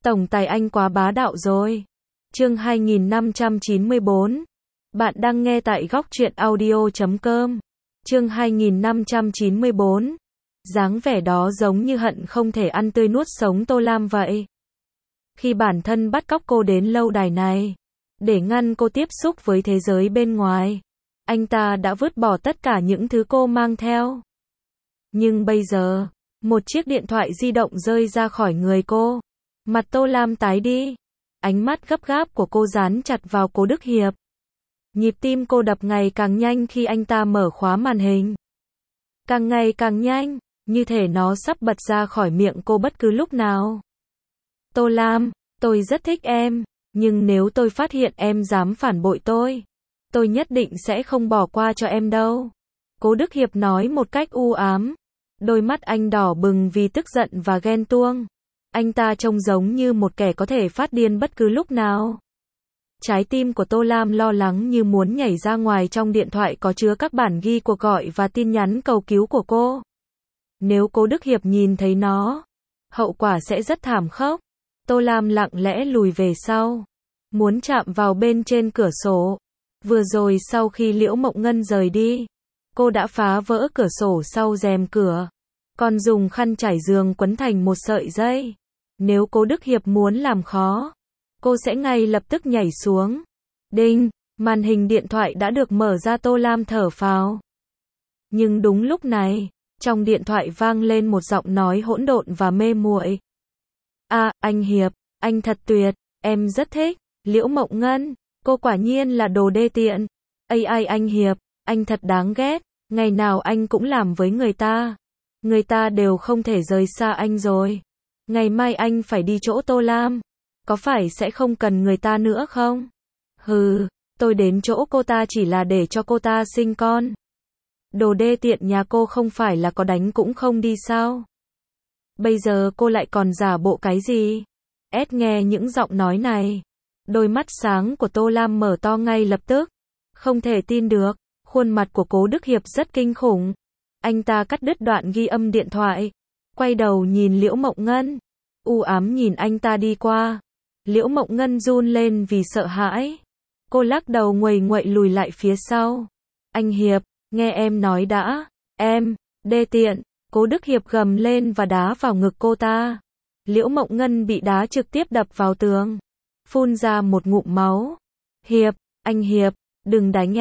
Tổng tài anh quá bá đạo rồi. Chương 2594. Bạn đang nghe tại góc truyện audio.com. Chương 2594. Dáng vẻ đó giống như hận không thể ăn tươi nuốt sống Tô Lam vậy. Khi bản thân bắt cóc cô đến lâu đài này, để ngăn cô tiếp xúc với thế giới bên ngoài, anh ta đã vứt bỏ tất cả những thứ cô mang theo. Nhưng bây giờ, một chiếc điện thoại di động rơi ra khỏi người cô. Mặt Tô Lam tái đi. Ánh mắt gấp gáp của cô dán chặt vào Cố Đức Hiệp. Nhịp tim cô đập ngày càng nhanh khi anh ta mở khóa màn hình. Càng ngày càng nhanh, như thể nó sắp bật ra khỏi miệng cô bất cứ lúc nào. Tô Lam, tôi rất thích em, nhưng nếu tôi phát hiện em dám phản bội tôi nhất định sẽ không bỏ qua cho em đâu. Cố Đức Hiệp nói một cách u ám. Đôi mắt anh đỏ bừng vì tức giận và ghen tuông. Anh ta trông giống như một kẻ có thể phát điên bất cứ lúc nào. Trái tim của Tô Lam lo lắng như muốn nhảy ra ngoài. Trong điện thoại có chứa các bản ghi cuộc gọi và tin nhắn cầu cứu của cô. Nếu Cố Đức Hiệp nhìn thấy nó, hậu quả sẽ rất thảm khốc. Tô Lam lặng lẽ lùi về sau, muốn chạm vào bên trên cửa sổ. Vừa rồi sau khi Liễu Mộng Ngân rời đi, cô đã phá vỡ cửa sổ sau rèm cửa, còn dùng khăn trải giường quấn thành một sợi dây. Nếu Cố Đức Hiệp muốn làm khó, cô sẽ ngay lập tức nhảy xuống. Đinh, màn hình điện thoại đã được mở ra. Tô Lam thở phào. Nhưng đúng lúc này, trong điện thoại vang lên một giọng nói hỗn độn và mê muội. Anh Hiệp, anh thật tuyệt, em rất thích. Liễu Mộng Ngân, cô quả nhiên là đồ đê tiện. Anh Hiệp, anh thật đáng ghét, ngày nào anh cũng làm với người ta đều không thể rời xa anh rồi. Ngày mai anh phải đi chỗ Tô Lam, có phải sẽ không cần người ta nữa không? Hừ, tôi đến chỗ cô ta chỉ là để cho cô ta sinh con. Đồ đê tiện nhà cô không phải là có đánh cũng không đi sao? Bây giờ cô lại còn giả bộ cái gì? Nghe những giọng nói này, đôi mắt sáng của Tô Lam mở to ngay lập tức. Không thể tin được, khuôn mặt của Cố Đức Hiệp rất kinh khủng. Anh ta cắt đứt đoạn ghi âm điện thoại, quay đầu nhìn Liễu Mộng Ngân, u ám nhìn anh ta đi qua. Liễu Mộng Ngân run lên vì sợ hãi. Cô lắc đầu nguầy nguậy lùi lại phía sau. Anh Hiệp, nghe em nói đã. Em, đê tiện. Cố Đức Hiệp gầm lên và đá vào ngực cô ta. Liễu Mộng Ngân bị đá trực tiếp đập vào tường, phun ra một ngụm máu. Hiệp, anh Hiệp, đừng đánh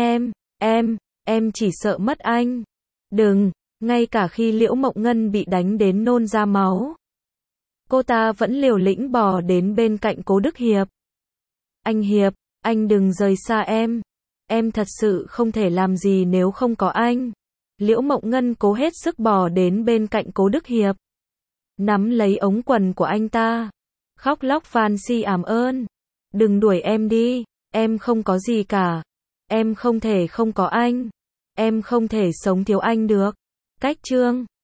em chỉ sợ mất anh. Đừng, ngay cả khi Liễu Mộng Ngân bị đánh đến nôn ra máu, cô ta vẫn liều lĩnh bò đến bên cạnh Cố Đức Hiệp. Anh Hiệp, anh đừng rời xa em thật sự không thể làm gì nếu không có anh. Liễu Mộng Ngân cố hết sức bò đến bên cạnh Cố Đức Hiệp, nắm lấy ống quần của anh ta, khóc lóc van xin ảm ơn. Đừng đuổi em đi, em không có gì cả. Em không thể không có anh. Em không thể sống thiếu anh được. Cách chương